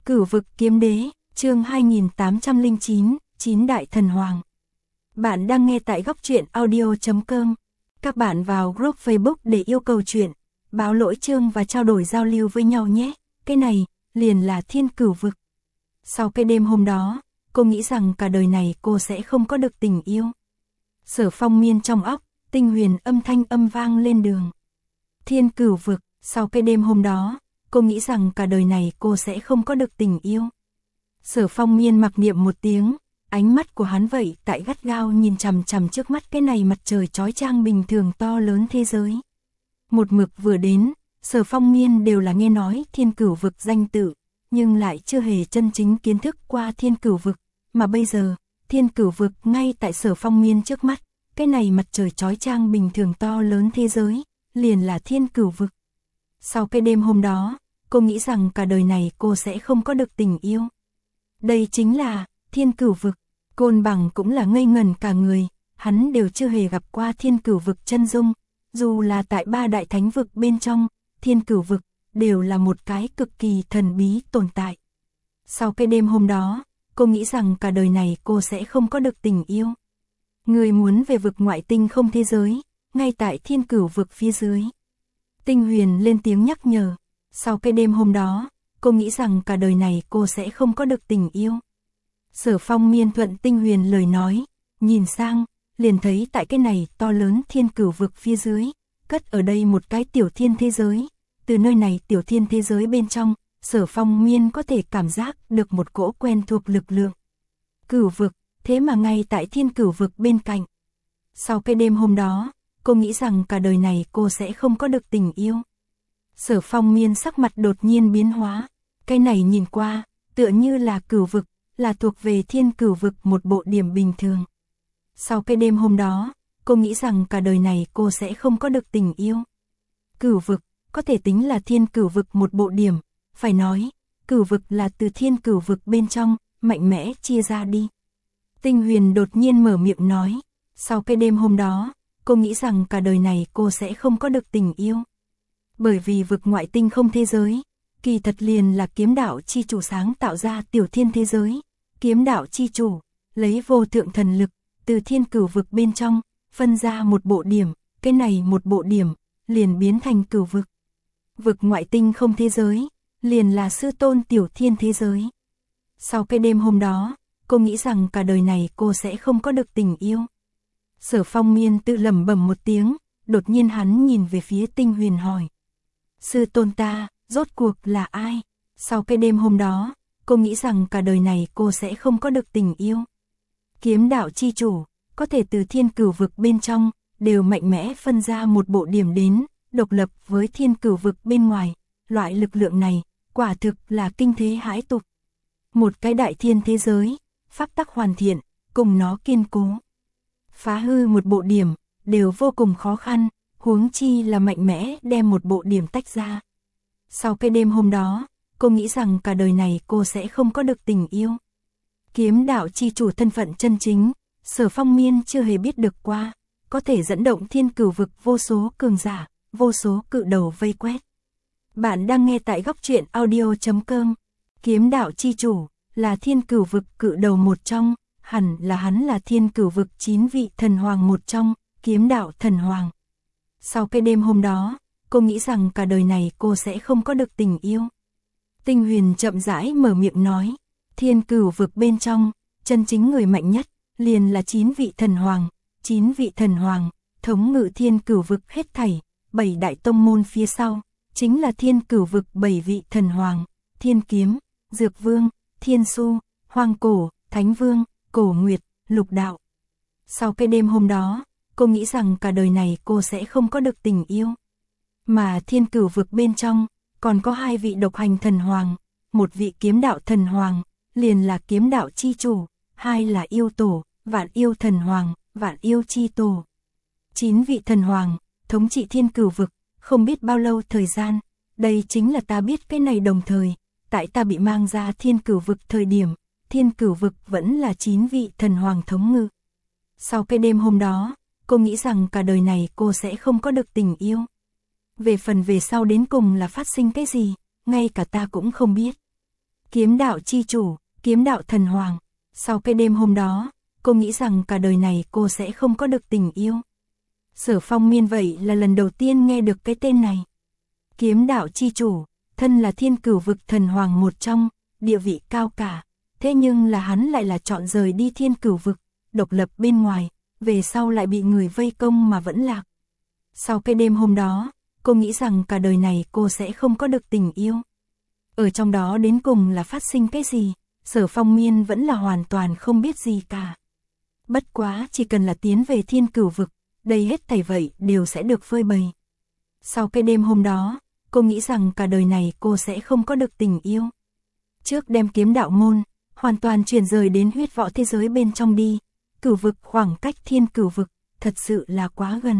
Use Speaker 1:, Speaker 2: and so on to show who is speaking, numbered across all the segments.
Speaker 1: Cửu vực kiếm đế, chương 2809, Chín đại thần hoàng. Bạn đang nghe tại góc truyện audio.com. Các bạn vào group Facebook để yêu cầu chuyện, báo lỗi chương và trao đổi giao lưu với nhau nhé. Cái này, liền là thiên cửu vực. Sau cái đêm hôm đó, cô nghĩ rằng cả đời này cô sẽ không có được tình yêu. Sở Phong miên trong óc, tinh huyền âm thanh âm vang lên đường. Thiên cửu vực, sau cái đêm hôm đó, cô nghĩ rằng cả đời này cô sẽ không có được tình yêu. Sở Phong miên mặc niệm một tiếng, ánh mắt của hắn vậy tại gắt gao nhìn chằm chằm trước mắt cái này mặt trời chói chang bình thường to lớn thế giới. Một mực vừa đến, Sở Phong miên đều là nghe nói thiên cửu vực danh tự, nhưng lại chưa hề chân chính kiến thức qua thiên cửu vực, mà bây giờ, thiên cửu vực ngay tại Sở Phong miên trước mắt, cái này mặt trời chói chang bình thường to lớn thế giới, liền là thiên cửu vực. Sau cái đêm hôm đó, cô nghĩ rằng cả đời này cô sẽ không có được tình yêu. Đây chính là thiên cửu vực. Côn Bằng cũng là ngây ngẩn cả người, hắn đều chưa hề gặp qua thiên cửu vực chân dung, dù là tại ba đại thánh vực bên trong, thiên cửu vực đều là một cái cực kỳ thần bí tồn tại. Sau cái đêm hôm đó, cô nghĩ rằng cả đời này cô sẽ không có được tình yêu. Người muốn về vực ngoại tinh không thế giới, ngay tại thiên cửu vực phía dưới. Tinh huyền lên tiếng nhắc nhở. Sau cái đêm hôm đó, cô nghĩ rằng cả đời này cô sẽ không có được tình yêu. Sở Phong miên thuận tinh huyền lời nói, nhìn sang, liền thấy tại cái này to lớn thiên cửu vực phía dưới, cất ở đây một cái tiểu thiên thế giới. Từ nơi này tiểu thiên thế giới bên trong, Sở Phong miên có thể cảm giác được một cỗ quen thuộc lực lượng. Cửu vực, thế mà ngay tại thiên cửu vực bên cạnh. Sau cái đêm hôm đó, cô nghĩ rằng cả đời này cô sẽ không có được tình yêu. Sở Phong miên sắc mặt đột nhiên biến hóa, cái này nhìn qua, tựa như là cửu vực, là thuộc về thiên cửu vực một bộ điểm bình thường. Sau cái đêm hôm đó, cô nghĩ rằng cả đời này cô sẽ không có được tình yêu. Cửu vực, có thể tính là thiên cửu vực một bộ điểm, phải nói, cửu vực là từ thiên cửu vực bên trong, mạnh mẽ chia ra đi. Tinh huyền đột nhiên mở miệng nói, sau cái đêm hôm đó, cô nghĩ rằng cả đời này cô sẽ không có được tình yêu. Bởi vì vực ngoại tinh không thế giới, kỳ thật liền là kiếm đạo chi chủ sáng tạo ra tiểu thiên thế giới. Kiếm đạo chi chủ, lấy vô thượng thần lực, từ thiên cửu vực bên trong, phân ra một bộ điểm, cái này một bộ điểm, liền biến thành cửu vực. Vực ngoại tinh không thế giới, liền là sư tôn tiểu thiên thế giới. Sau cái đêm hôm đó, cô nghĩ rằng cả đời này cô sẽ không có được tình yêu. Sở Phong miên tự lẩm bẩm một tiếng, đột nhiên hắn nhìn về phía tinh huyền hỏi. Sư tôn ta, rốt cuộc là ai? Sau cái đêm hôm đó, cô nghĩ rằng cả đời này cô sẽ không có được tình yêu. Kiếm đạo chi chủ, có thể từ thiên cửu vực bên trong, đều mạnh mẽ phân ra một bộ điểm đến, độc lập với thiên cửu vực bên ngoài. Loại lực lượng này, quả thực là kinh thế hãi tục. Một cái đại thiên thế giới, pháp tắc hoàn thiện, cùng nó kiên cố. Phá hư một bộ điểm, đều vô cùng khó khăn, huống chi là mạnh mẽ đem một bộ điểm tách ra. Sau cái đêm hôm đó, cô nghĩ rằng cả đời này cô sẽ không có được tình yêu. Kiếm đạo chi chủ thân phận chân chính, Sở Phong miên chưa hề biết được qua, có thể dẫn động thiên cửu vực vô số cường giả, vô số cự đầu vây quét. Bạn đang nghe tại góc truyện audio.com. Kiếm đạo chi chủ, là thiên cửu vực cự đầu một trong, hẳn là hắn là thiên cửu vực 9 vị thần hoàng một trong, kiếm đạo thần hoàng. Sau cái đêm hôm đó, cô nghĩ rằng cả đời này cô sẽ không có được tình yêu. Tinh huyền chậm rãi mở miệng nói, thiên cửu vực bên trong, chân chính người mạnh nhất, liền là 9 vị thần hoàng. 9 vị thần hoàng, thống ngự thiên cửu vực hết thảy, 7 đại tông môn phía sau, chính là thiên cửu vực 7 vị thần hoàng, Thiên Kiếm, Dược Vương, Thiên Su, Hoang Cổ, Thánh Vương, Cổ Nguyệt, Lục Đạo. Sau cái đêm hôm đó, cô nghĩ rằng cả đời này cô sẽ không có được tình yêu. Mà thiên cửu vực bên trong, còn có 2 vị độc hành thần hoàng, một vị kiếm đạo thần hoàng, liền là kiếm đạo chi chủ, 2 là yêu tổ, vạn yêu thần hoàng, vạn yêu chi tổ. 9 vị thần hoàng, thống trị thiên cửu vực, không biết bao lâu thời gian, đây chính là ta biết cái này đồng thời, tại ta bị mang ra thiên cửu vực thời điểm, thiên cửu vực vẫn là 9 vị thần hoàng thống ngự. Sau cái đêm hôm đó, cô nghĩ rằng cả đời này cô sẽ không có được tình yêu. Về phần về sau đến cùng là phát sinh cái gì, ngay cả ta cũng không biết. Kiếm đạo chi chủ, kiếm đạo thần hoàng. Sau cái đêm hôm đó, cô nghĩ rằng cả đời này cô sẽ không có được tình yêu. Sở Phong Miên vậy là lần đầu tiên nghe được cái tên này. Kiếm đạo chi chủ, thân là Thiên Cửu vực thần hoàng một trong, địa vị cao cả. Thế nhưng là hắn lại là chọn rời đi Thiên Cửu vực, độc lập bên ngoài, về sau lại bị người vây công mà vẫn lạc. Sau cái đêm hôm đó, cô nghĩ rằng cả đời này cô sẽ không có được tình yêu. Ở trong đó đến cùng là phát sinh cái gì, Sở Phong Miên vẫn là hoàn toàn không biết gì cả. Bất quá chỉ cần là tiến về Thiên Cửu vực, đây hết thảy vậy đều sẽ được phơi bày. Sau cái đêm hôm đó, cô nghĩ rằng cả đời này cô sẽ không có được tình yêu. Trước đem kiếm đạo môn, hoàn toàn chuyển rời đến huyết võ thế giới bên trong đi. Cửu vực khoảng cách Thiên Cửu vực, thật sự là quá gần.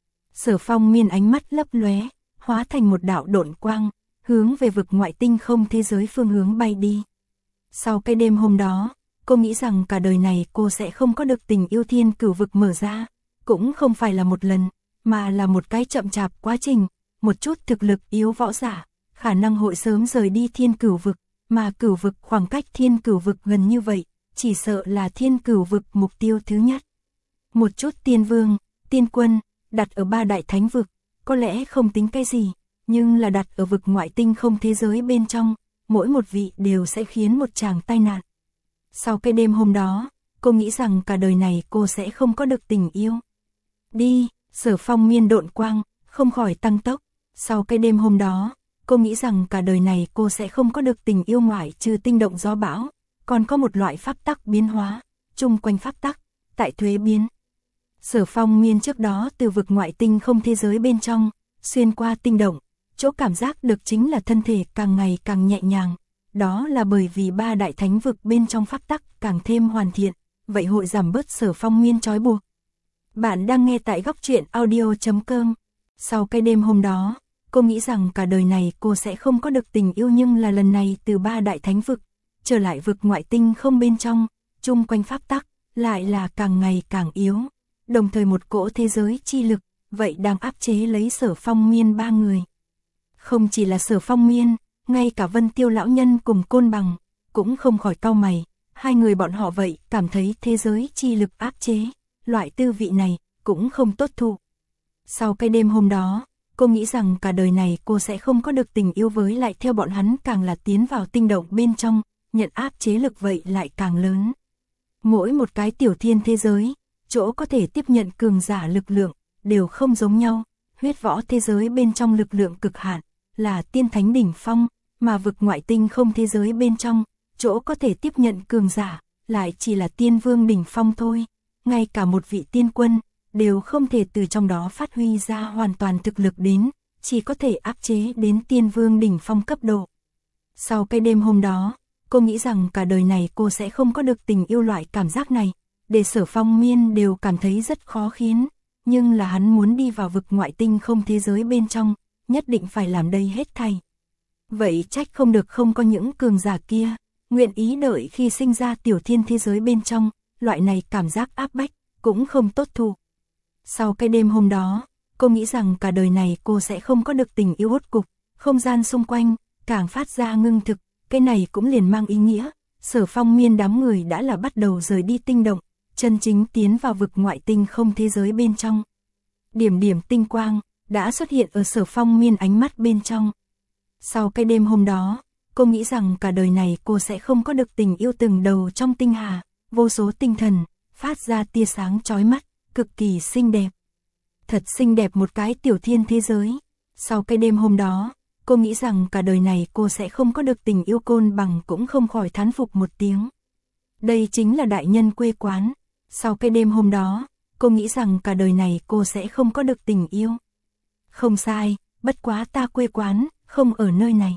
Speaker 1: Sở Phong Miên ánh mắt lấp lóe, hóa thành một đạo độn quang, hướng về vực ngoại tinh không thế giới phương hướng bay đi. Sau cái đêm hôm đó, cô nghĩ rằng cả đời này cô sẽ không có được tình yêu. Thiên Cửu vực mở ra, cũng không phải là một lần, mà là một cái chậm chạp quá trình. Một chút thực lực yếu võ giả, khả năng hội sớm rời đi Thiên Cửu vực, mà Cửu vực khoảng cách Thiên Cửu vực gần như vậy, chỉ sợ là Thiên Cửu vực mục tiêu thứ nhất. Một chút tiên vương, tiên quân, đặt ở 3 đại thánh vực, có lẽ không tính cái gì, nhưng là đặt ở vực ngoại tinh không thế giới bên trong, mỗi một vị đều sẽ khiến một tràng tai nạn. Sau cái đêm hôm đó, cô nghĩ rằng cả đời này cô sẽ không có được tình yêu. Đi, Sở Phong Miên độn quang, không khỏi tăng tốc. Sau cái đêm hôm đó, cô nghĩ rằng cả đời này cô sẽ không có được tình yêu ngoại trừ tinh động gió bão, còn có một loại pháp tắc biến hóa, chung quanh pháp tắc, tại thuế biến. Sở Phong Miên trước đó từ vực ngoại tinh không thế giới bên trong, xuyên qua tinh động, chỗ cảm giác được chính là thân thể càng ngày càng nhẹ nhàng. Đó là bởi vì 3 đại thánh vực bên trong pháp tắc càng thêm hoàn thiện, vậy hội giảm bớt Sở Phong Miên trói buộc. Bạn đang nghe tại góc truyện audio.com. Sau cái đêm hôm đó, cô nghĩ rằng cả đời này cô sẽ không có được tình yêu, nhưng là lần này từ 3 đại thánh vực, trở lại vực ngoại tinh không bên trong, chung quanh pháp tắc, lại là càng ngày càng yếu. Đồng thời một cỗ thế giới chi lực, vậy đang áp chế lấy Sở Phong Miên 3 người. Không chỉ là Sở Phong Miên, ngay cả Vân Tiêu lão nhân cùng Côn Bằng, cũng không khỏi cau mày. Hai người bọn họ vậy cảm thấy thế giới chi lực áp chế, loại tư vị này cũng không tốt thụ. Sau cái đêm hôm đó, cô nghĩ rằng cả đời này cô sẽ không có được tình yêu, với lại theo bọn hắn càng là tiến vào tinh động bên trong, nhận áp chế lực vậy lại càng lớn. Mỗi một cái tiểu thiên thế giới, chỗ có thể tiếp nhận cường giả lực lượng, đều không giống nhau. Huyết võ thế giới bên trong lực lượng cực hạn, là tiên thánh đỉnh phong, mà vực ngoại tinh không thế giới bên trong, chỗ có thể tiếp nhận cường giả, lại chỉ là tiên vương đỉnh phong thôi. Ngay cả một vị tiên quân, đều không thể từ trong đó phát huy ra hoàn toàn thực lực đến, chỉ có thể áp chế đến tiên vương đỉnh phong cấp độ. Sau cái đêm hôm đó, cô nghĩ rằng cả đời này cô sẽ không có được tình yêu. Loại cảm giác này, để Sở Phong Miên đều cảm thấy rất khó khiến, nhưng là hắn muốn đi vào vực ngoại tinh không thế giới bên trong, nhất định phải làm đây hết thảy. Vậy trách không được không có những cường giả kia, nguyện ý đợi khi sinh ra tiểu thiên thế giới bên trong, loại này cảm giác áp bách, cũng không tốt thụ. Sau cái đêm hôm đó, cô nghĩ rằng cả đời này cô sẽ không có được tình yêu. Hốt cục, không gian xung quanh, càng phát ra ngưng thực, cái này cũng liền mang ý nghĩa, Sở Phong Miên đám người đã là bắt đầu rời đi tinh động, chân chính tiến vào vực ngoại tinh không thế giới bên trong. Điểm điểm tinh quang, đã xuất hiện ở Sở Phong Miên ánh mắt bên trong. Sau cái đêm hôm đó, cô nghĩ rằng cả đời này cô sẽ không có được tình yêu. Từng đầu trong tinh hà, vô số tinh thần, phát ra tia sáng chói mắt, cực kỳ xinh đẹp. Thật xinh đẹp một cái tiểu thiên thế giới. Sau cái đêm hôm đó, cô nghĩ rằng cả đời này cô sẽ không có được tình yêu. Côn Bằng cũng không khỏi thán phục một tiếng. Đây chính là đại nhân quê quán. Sau cái đêm hôm đó, cô nghĩ rằng cả đời này cô sẽ không có được tình yêu. Không sai, bất quá ta quê quán, không ở nơi này.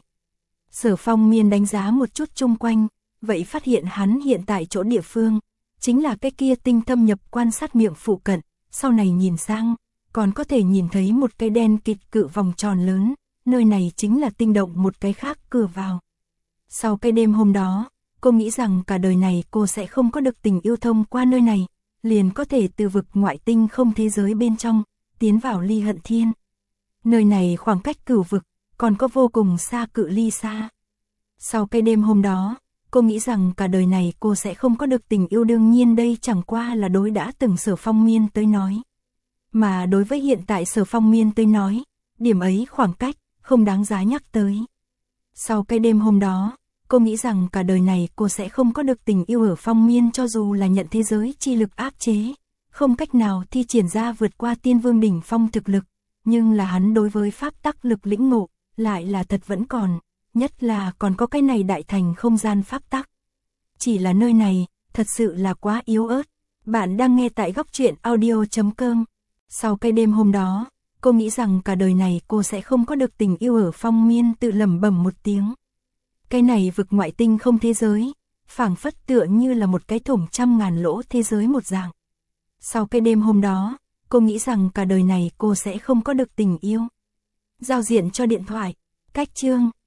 Speaker 1: Sở Phong Miên đánh giá một chút chung quanh, vậy phát hiện hắn hiện tại chỗ địa phương, chính là cái kia tinh thâm nhập quan sát miệng phụ cận, sau này nhìn sang, còn có thể nhìn thấy một cái đen kịt cự vòng tròn lớn, nơi này chính là tinh động một cái khác cửa vào. Sau cái đêm hôm đó, cô nghĩ rằng cả đời này cô sẽ không có được tình yêu. Thông qua nơi này, liền có thể từ vực ngoại tinh không thế giới bên trong, tiến vào Ly Hận Thiên. Nơi này khoảng cách Cửu vực, còn có vô cùng xa cự ly xa. Sau cái đêm hôm đó, cô nghĩ rằng cả đời này cô sẽ không có được tình yêu, đương nhiên đây chẳng qua là đối đã từng Sở Phong Miên tới nói. Mà đối với hiện tại Sở Phong Miên tới nói, điểm ấy khoảng cách, không đáng giá nhắc tới. Sau cái đêm hôm đó, cô nghĩ rằng cả đời này cô sẽ không có được tình yêu ở Phong Miên, cho dù là nhận thế giới chi lực áp chế, không cách nào thi triển ra vượt qua tiên vương đỉnh phong thực lực, nhưng là hắn đối với pháp tắc lực lĩnh ngộ, lại là thật vẫn còn, nhất là còn có cái này đại thành không gian pháp tắc. Chỉ là nơi này, thật sự là quá yếu ớt. Bạn đang nghe tại góc truyện audio.com. Sau cái đêm hôm đó, cô nghĩ rằng cả đời này cô sẽ không có được tình yêu ở Phong Miên, tự lẩm bẩm một tiếng. Cái này vực ngoại tinh không thế giới, phảng phất tựa như là một cái thủng 100.000 lỗ thế giới một dạng. Sau cái đêm hôm đó, cô nghĩ rằng cả đời này cô sẽ không có được tình yêu. Giao diện cho điện thoại, cách chương.